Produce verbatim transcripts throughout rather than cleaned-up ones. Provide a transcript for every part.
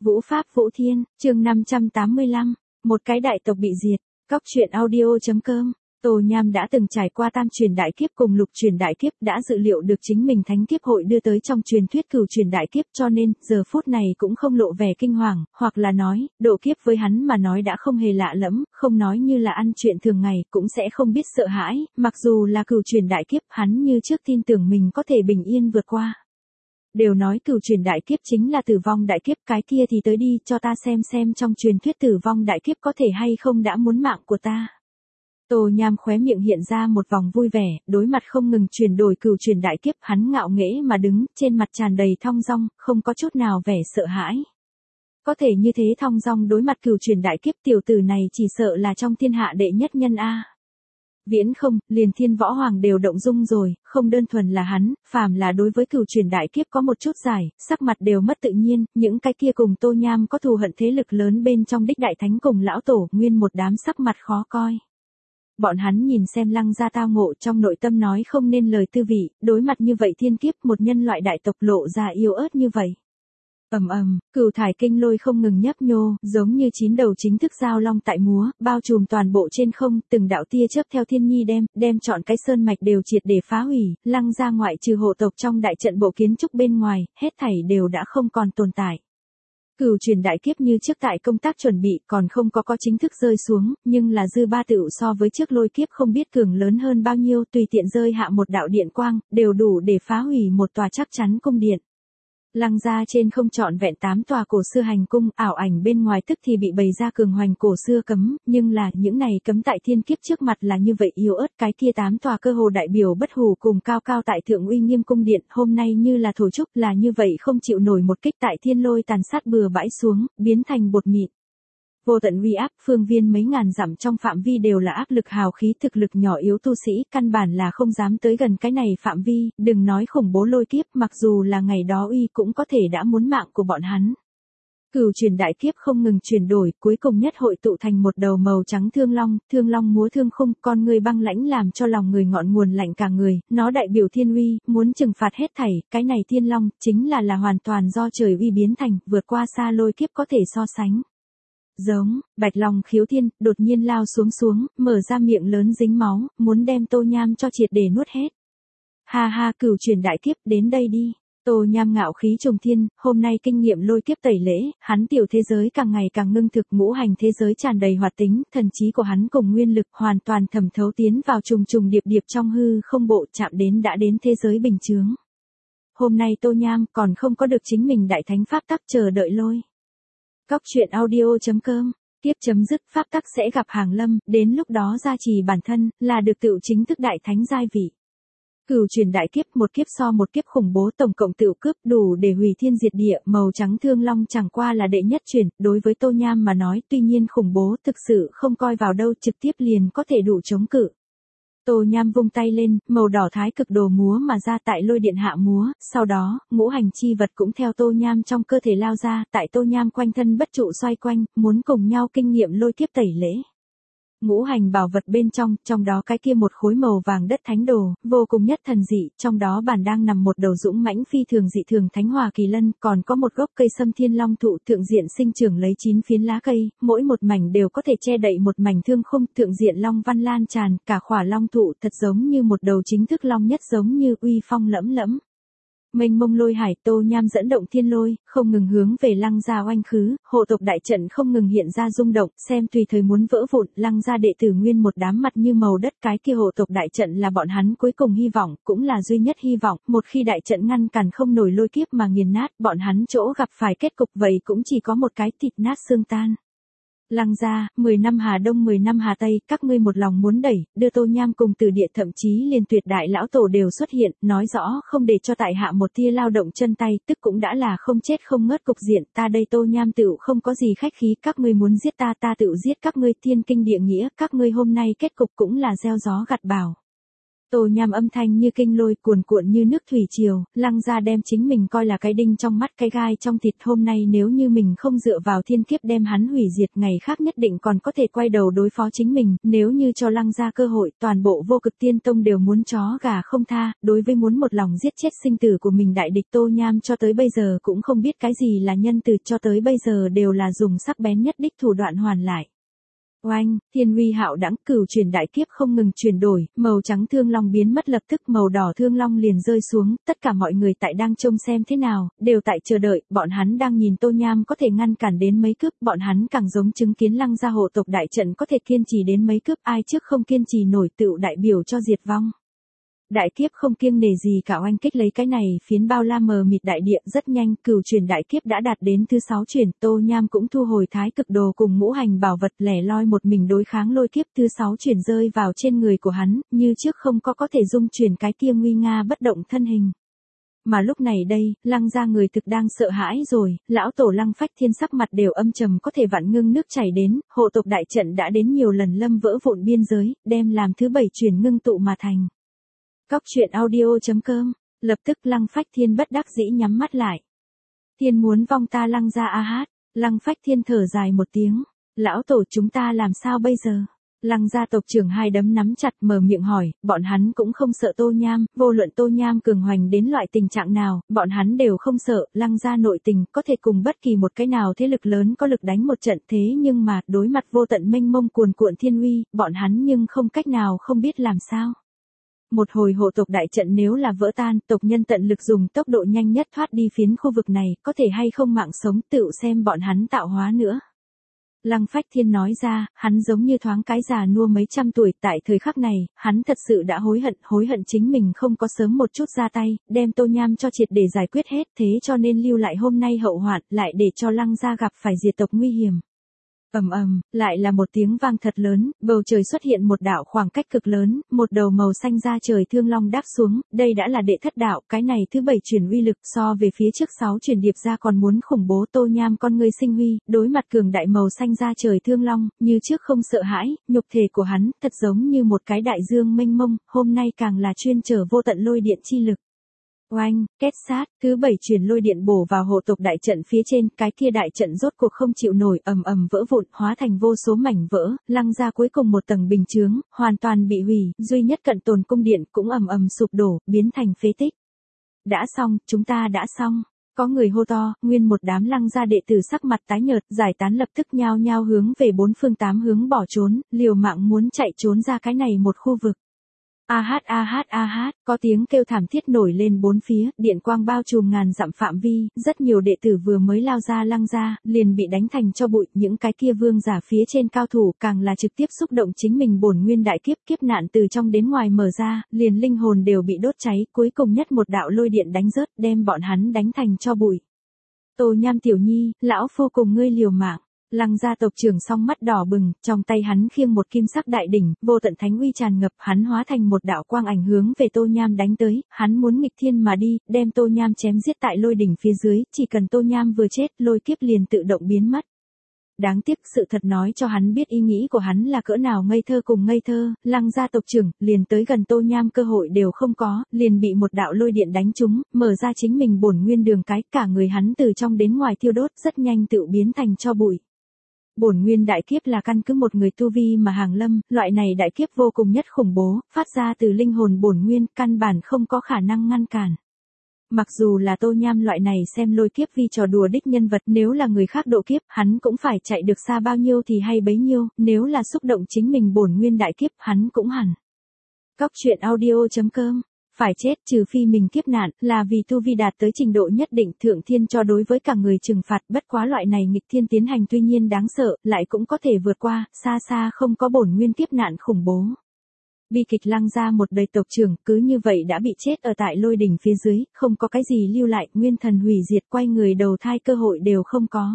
Vũ Pháp Vũ Thiên, chương năm trăm tám mươi lăm, một cái đại tộc bị diệt. Cóc truyện audio.com. Tô Nham đã từng trải qua tam truyền đại kiếp cùng lục truyền đại kiếp, đã dự liệu được chính mình thánh kiếp hội đưa tới trong truyền thuyết cửu truyền đại kiếp, cho nên giờ phút này cũng không lộ vẻ kinh hoàng, hoặc là nói, độ kiếp với hắn mà nói đã không hề lạ lẫm, không nói như là ăn chuyện thường ngày, cũng sẽ không biết sợ hãi, mặc dù là cửu truyền đại kiếp, hắn như trước tin tưởng mình có thể bình yên vượt qua. Đều nói cửu truyền đại kiếp chính là tử vong đại kiếp, cái kia thì tới đi, cho ta xem xem trong truyền thuyết tử vong đại kiếp có thể hay không đã muốn mạng của ta. Tô Nham khóe miệng hiện ra một vòng vui vẻ, đối mặt không ngừng chuyển đổi cửu truyền đại kiếp, hắn ngạo nghễ mà đứng, trên mặt tràn đầy thong dong, không có chút nào vẻ sợ hãi. Có thể như thế thong dong đối mặt cửu truyền đại kiếp, tiểu tử này chỉ sợ là trong thiên hạ đệ nhất nhân a. Viễn không, liền thiên võ hoàng đều động dung rồi, không đơn thuần là hắn, phàm là đối với cửu truyền đại kiếp có một chút giải, sắc mặt đều mất tự nhiên, những cái kia cùng Tô Nham có thù hận thế lực lớn bên trong đích đại thánh cùng lão tổ, nguyên một đám sắc mặt khó coi. Bọn hắn nhìn xem Lăng gia tao ngộ, trong nội tâm nói không nên lời tư vị, đối mặt như vậy thiên kiếp, một nhân loại đại tộc lộ ra yếu ớt như vậy. Ầm ầm, cửu thải kinh lôi không ngừng nhấp nhô, giống như chín đầu chính thức giao long tại múa, bao trùm toàn bộ trên không, từng đạo tia chớp theo thiên nhi đem, đem chọn cái sơn mạch đều triệt để phá hủy, Lăng gia ngoại trừ hộ tộc trong đại trận bộ kiến trúc bên ngoài, hết thảy đều đã không còn tồn tại. Cửu truyền đại kiếp như trước tại công tác chuẩn bị, còn không có có chính thức rơi xuống, nhưng là dư ba tựu so với trước lôi kiếp không biết cường lớn hơn bao nhiêu, tùy tiện rơi hạ một đạo điện quang, đều đủ để phá hủy một tòa chắc chắn cung điện. Lăng gia trên không trọn vẹn tám tòa cổ xưa hành cung, ảo ảnh bên ngoài tức thì bị bày ra cường hoành cổ xưa cấm, nhưng là những này cấm tại thiên kiếp trước mặt là như vậy yếu ớt, cái kia tám tòa cơ hồ đại biểu bất hủ cùng cao cao tại thượng uy nghiêm cung điện, hôm nay như là thổ trúc, là như vậy không chịu nổi một kích tại thiên lôi tàn sát bừa bãi xuống, biến thành bột mịn. Vô tận uy áp, phương viên mấy ngàn dặm trong phạm vi đều là áp lực hào khí, thực lực nhỏ yếu tu sĩ, căn bản là không dám tới gần cái này phạm vi, đừng nói khủng bố lôi kiếp, mặc dù là ngày đó uy cũng có thể đã muốn mạng của bọn hắn. Cửu truyền đại kiếp không ngừng chuyển đổi, cuối cùng nhất hội tụ thành một đầu màu trắng thương long, thương long múa thương khung, con người băng lãnh làm cho lòng người ngọn nguồn lạnh cả người, nó đại biểu thiên uy, muốn trừng phạt hết thảy, cái này thiên long, chính là là hoàn toàn do trời uy biến thành, vượt qua xa lôi kiếp có thể so sánh. Giống, bạch long khiếu thiên, đột nhiên lao xuống xuống, mở ra miệng lớn dính máu, muốn đem Tô Nham cho triệt để nuốt hết. Ha ha, cửu truyền đại kiếp, đến đây đi. Tô Nham ngạo khí trùng thiên, hôm nay kinh nghiệm lôi kiếp tẩy lễ, hắn tiểu thế giới càng ngày càng ngưng thực, ngũ hành thế giới tràn đầy hoạt tính, thần trí của hắn cùng nguyên lực hoàn toàn thẩm thấu tiến vào trùng trùng điệp điệp trong hư không bộ, chạm đến đã đến thế giới bình chướng. Hôm nay Tô Nham còn không có được chính mình đại thánh pháp tắc, chờ đợi lôi. Cóc truyện audio.com. Tiếp chấm dứt, pháp tắc sẽ gặp hàng lâm, đến lúc đó gia trì bản thân, là được tựu chính thức đại thánh giai vị. Cửu truyền đại kiếp, một kiếp so một kiếp khủng bố, tổng cộng tựu cướp đủ để hủy thiên diệt địa, màu trắng thương long chẳng qua là đệ nhất truyền, đối với Tô Nham mà nói, tuy nhiên khủng bố, thực sự không coi vào đâu, trực tiếp liền có thể đủ chống cự. Tô Nham vung tay lên, màu đỏ thái cực đồ múa mà ra tại lôi điện hạ múa, sau đó, ngũ hành chi vật cũng theo Tô Nham trong cơ thể lao ra, tại Tô Nham quanh thân bất trụ xoay quanh, muốn cùng nhau kinh nghiệm lôi kiếp tẩy lễ. Ngũ hành bảo vật bên trong, trong đó cái kia một khối màu vàng đất thánh đồ, vô cùng nhất thần dị, trong đó bản đang nằm một đầu dũng mãnh phi thường dị thường thánh hòa kỳ lân, còn có một gốc cây sâm thiên long thụ thượng diện sinh trưởng lấy chín phiến lá cây, mỗi một mảnh đều có thể che đậy một mảnh thương khung, thượng diện long văn lan tràn, cả khỏa long thụ thật giống như một đầu chính thức long nhất, giống như uy phong lẫm lẫm. Mênh mông lôi hải, Tô Nham dẫn động thiên lôi, không ngừng hướng về Lăng gia oanh khứ, hộ tộc đại trận không ngừng hiện ra rung động, xem tùy thời muốn vỡ vụn, Lăng gia đệ tử nguyên một đám mặt như màu đất, cái kia hộ tộc đại trận là bọn hắn cuối cùng hy vọng, cũng là duy nhất hy vọng, một khi đại trận ngăn cản không nổi lôi kiếp mà nghiền nát, bọn hắn chỗ gặp phải kết cục vậy cũng chỉ có một cái thịt nát xương tan. Lăng gia, mười năm Hà Đông mười năm Hà Tây, các ngươi một lòng muốn đẩy, đưa Tô Nham cùng từ địa thậm chí liền tuyệt đại lão tổ đều xuất hiện, nói rõ không để cho tại hạ một tia lao động chân tay, tức cũng đã là không chết không ngớt cục diện, ta đây Tô Nham tựu không có gì khách khí, các ngươi muốn giết ta ta tựu giết các ngươi, thiên kinh địa nghĩa, các ngươi hôm nay kết cục cũng là gieo gió gặt bão. Tô Nham âm thanh như kinh lôi cuồn cuộn như nước thủy triều, Lăng gia đem chính mình coi là cái đinh trong mắt cái gai trong thịt, hôm nay nếu như mình không dựa vào thiên kiếp đem hắn hủy diệt, ngày khác nhất định còn có thể quay đầu đối phó chính mình, nếu như cho Lăng gia cơ hội, toàn bộ Vô Cực Tiên Tông đều muốn chó gà không tha, đối với muốn một lòng giết chết sinh tử của mình đại địch Tô Nham cho tới bây giờ cũng không biết cái gì là nhân từ, cho tới bây giờ đều là dùng sắc bén nhất đích thủ đoạn hoàn lại. Oanh, thiên uy hạo đãng, cửu chuyển đại kiếp không ngừng chuyển đổi, màu trắng thương long biến mất lập tức màu đỏ thương long liền rơi xuống, tất cả mọi người tại đang trông xem thế nào, đều tại chờ đợi, bọn hắn đang nhìn Tô Nham có thể ngăn cản đến mấy cướp, bọn hắn càng giống chứng kiến Lăng gia hộ tộc đại trận có thể kiên trì đến mấy cướp, ai trước không kiên trì nổi tựu đại biểu cho diệt vong. Đại kiếp không kiêng nể gì cả oanh kích lấy cái này phiến bao la mờ mịt đại địa, rất nhanh cửu chuyển đại kiếp đã đạt đến thứ sáu chuyển, Tô Nham cũng thu hồi thái cực đồ cùng ngũ hành bảo vật lẻ loi một mình đối kháng lôi kiếp, thứ sáu chuyển rơi vào trên người của hắn, như trước không có có thể dung chuyển cái kia nguy nga bất động thân hình. Mà lúc này đây, Lăng gia người thực đang sợ hãi rồi, lão tổ Lăng Phách Thiên sắc mặt đều âm trầm có thể vạn ngưng nước chảy đến, hộ tộc đại trận đã đến nhiều lần lâm vỡ vụn biên giới, đem làm thứ bảy chuyển ngưng tụ mà thành. Cóc truyện audio.com, lập tức Lăng Phách Thiên bất đắc dĩ nhắm mắt lại. Thiên muốn vong ta Lăng gia a hát, Lăng Phách Thiên thở dài một tiếng, lão tổ chúng ta làm sao bây giờ? Lăng gia tộc trưởng hai đấm nắm chặt mở miệng hỏi, bọn hắn cũng không sợ Tô Nham, vô luận Tô Nham cường hoành đến loại tình trạng nào, bọn hắn đều không sợ, Lăng gia nội tình có thể cùng bất kỳ một cái nào thế lực lớn có lực đánh một trận, thế nhưng mà đối mặt vô tận mênh mông cuồn cuộn thiên uy, bọn hắn nhưng không cách nào không biết làm sao. Một hồi hộ tộc đại trận nếu là vỡ tan, tộc nhân tận lực dùng tốc độ nhanh nhất thoát đi phiến khu vực này, có thể hay không mạng sống tựu xem bọn hắn tạo hóa nữa. Lăng Phách Thiên nói ra, hắn giống như thoáng cái già nua mấy trăm tuổi, tại thời khắc này, hắn thật sự đã hối hận, hối hận chính mình không có sớm một chút ra tay, đem Tô Nham cho triệt để giải quyết hết, thế cho nên lưu lại hôm nay hậu hoạn, lại để cho Lăng gia gặp phải diệt tộc nguy hiểm. Ầm ầm, lại là một tiếng vang thật lớn, bầu trời xuất hiện một đạo khoảng cách cực lớn, một đầu màu xanh da trời thương long đáp xuống, đây đã là đệ thất đạo, cái này thứ bảy chuyển uy lực so về phía trước sáu chuyển điệp ra còn muốn khủng bố. Tô Nham con người sinh huy, đối mặt cường đại màu xanh da trời thương long, như trước không sợ hãi, nhục thể của hắn thật giống như một cái đại dương mênh mông, hôm nay càng là chuyên chở vô tận lôi điện chi lực. Oanh, kết sát, thứ bảy chuyển lôi điện bổ vào hộ tộc đại trận phía trên, cái kia đại trận rốt cuộc không chịu nổi, ầm ầm vỡ vụn, hóa thành vô số mảnh vỡ, Lăng ra cuối cùng một tầng bình chướng, hoàn toàn bị hủy, duy nhất cận tồn cung điện cũng ầm ầm sụp đổ, biến thành phế tích. Đã xong, chúng ta đã xong. Có người hô to, nguyên một đám Lăng gia đệ tử sắc mặt tái nhợt, giải tán lập tức nhao nhao hướng về bốn phương tám hướng bỏ trốn, liều mạng muốn chạy trốn ra cái này một khu vực. A hát a hát a hát, có tiếng kêu thảm thiết nổi lên bốn phía, điện quang bao trùm ngàn dặm phạm vi, rất nhiều đệ tử vừa mới lao ra Lăng gia, liền bị đánh thành cho bụi, những cái kia vương giả phía trên cao thủ càng là trực tiếp xúc động chính mình bổn nguyên đại kiếp, kiếp nạn từ trong đến ngoài mở ra, liền linh hồn đều bị đốt cháy, cuối cùng nhất một đạo lôi điện đánh rớt, đem bọn hắn đánh thành cho bụi. Tô Nham tiểu nhi, lão phu cùng ngươi liều mạng. Lăng gia tộc trưởng song mắt đỏ bừng, trong tay hắn khiêng một kim sắc đại đỉnh, vô tận thánh uy tràn ngập, hắn hóa thành một đạo quang ảnh hướng về Tô Nham đánh tới, hắn muốn nghịch thiên mà đi, đem Tô Nham chém giết tại lôi đỉnh phía dưới, chỉ cần Tô Nham vừa chết, lôi kiếp liền tự động biến mất. Đáng tiếc sự thật nói cho hắn biết ý nghĩ của hắn là cỡ nào ngây thơ cùng ngây thơ, Lăng gia tộc trưởng, liền tới gần Tô Nham cơ hội đều không có, liền bị một đạo lôi điện đánh trúng, mở ra chính mình bổn nguyên đường cái, cả người hắn từ trong đến ngoài thiêu đốt, rất nhanh tự biến thành cho bụi. Bổn nguyên đại kiếp là căn cứ một người tu vi mà hàng lâm, loại này đại kiếp vô cùng nhất khủng bố, phát ra từ linh hồn bổn nguyên, căn bản không có khả năng ngăn cản. Mặc dù là Tô Nham loại này xem lôi kiếp vì trò đùa đích nhân vật, nếu là người khác độ kiếp, hắn cũng phải chạy được xa bao nhiêu thì hay bấy nhiêu, nếu là xúc động chính mình bổn nguyên đại kiếp, hắn cũng hẳn. Cóc truyện audio.com, phải chết trừ phi mình kiếp nạn, là vì tu vi đạt tới trình độ nhất định, thượng thiên cho đối với cả người trừng phạt, bất quá loại này nghịch thiên tiến hành tuy nhiên đáng sợ, lại cũng có thể vượt qua, xa xa không có bổn nguyên kiếp nạn khủng bố. Bi kịch Lăng gia một đời tộc trưởng, cứ như vậy đã bị chết ở tại lôi đỉnh phía dưới, không có cái gì lưu lại, nguyên thần hủy diệt, quay người đầu thai cơ hội đều không có.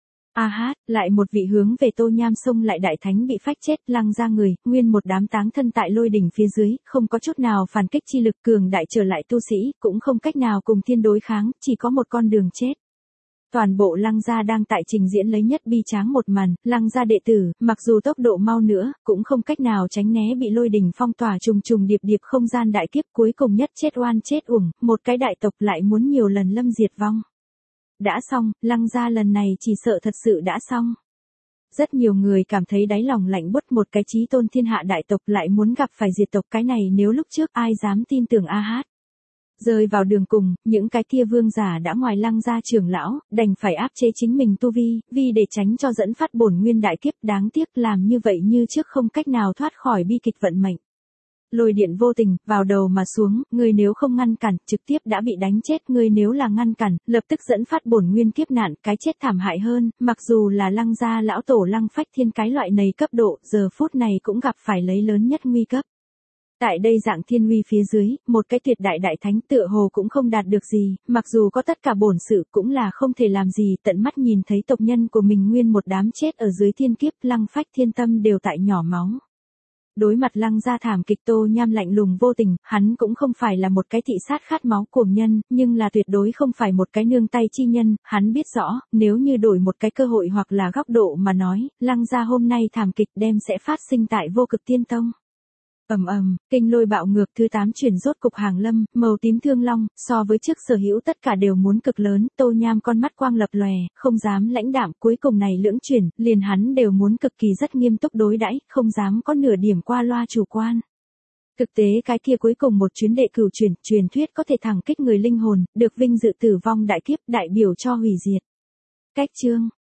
A hát, lại một vị hướng về Tô Nham xông lại đại thánh bị phách chết, Lăng gia người, nguyên một đám táng thân tại lôi đỉnh phía dưới, không có chút nào phản kích chi lực, cường đại trở lại tu sĩ, cũng không cách nào cùng thiên đối kháng, chỉ có một con đường chết. Toàn bộ Lăng gia đang tại trình diễn lấy nhất bi tráng một màn, Lăng gia đệ tử, mặc dù tốc độ mau nữa, cũng không cách nào tránh né bị lôi đình phong tỏa trùng trùng điệp điệp không gian đại kiếp, cuối cùng nhất chết oan chết uổng, một cái đại tộc lại muốn nhiều lần lâm diệt vong. Đã xong, Lăng gia lần này chỉ sợ thật sự đã xong. Rất nhiều người cảm thấy đáy lòng lạnh buốt, một cái chí tôn thiên hạ đại tộc lại muốn gặp phải diệt tộc, cái này nếu lúc trước ai dám tin tưởng a hát. Rơi vào đường cùng, những cái kia vương giả đã ngoài Lăng gia trưởng lão, đành phải áp chế chính mình tu vi, vì để tránh cho dẫn phát bổn nguyên đại kiếp, đáng tiếc làm như vậy như trước không cách nào thoát khỏi bi kịch vận mệnh. Lôi điện vô tình, vào đầu mà xuống, người nếu không ngăn cản, trực tiếp đã bị đánh chết, người nếu là ngăn cản, lập tức dẫn phát bổn nguyên kiếp nạn, cái chết thảm hại hơn, mặc dù là Lăng gia lão tổ Lăng Phách Thiên cái loại này cấp độ, giờ phút này cũng gặp phải lấy lớn nhất nguy cấp. Tại đây dạng thiên uy phía dưới, một cái tuyệt đại đại thánh tựa hồ cũng không đạt được gì, mặc dù có tất cả bổn sự cũng là không thể làm gì, tận mắt nhìn thấy tộc nhân của mình nguyên một đám chết ở dưới thiên kiếp, Lăng Phách Thiên tâm đều tại nhỏ máu. Đối mặt Lăng gia thảm kịch, Tô Nham lạnh lùng vô tình, hắn cũng không phải là một cái thị sát khát máu cuồng nhân, nhưng là tuyệt đối không phải một cái nương tay chi nhân, hắn biết rõ, nếu như đổi một cái cơ hội hoặc là góc độ mà nói, Lăng gia hôm nay thảm kịch đem sẽ phát sinh tại Vô Cực Tiên Tông. Ầm ầm, kinh lôi bạo ngược thứ tám chuyển rốt cục hàng lâm, màu tím thương long, so với trước sở hữu tất cả đều muốn cực lớn, Tô Nham con mắt quang lập lòe, không dám lãnh đạm, cuối cùng này lưỡng chuyển, liền hắn đều muốn cực kỳ rất nghiêm túc đối đãi, không dám có nửa điểm qua loa chủ quan. Thực tế cái kia cuối cùng một chuyến đệ cửu chuyển, truyền thuyết có thể thẳng kích người linh hồn, được vinh dự tử vong đại kiếp, đại biểu cho hủy diệt. Cách chương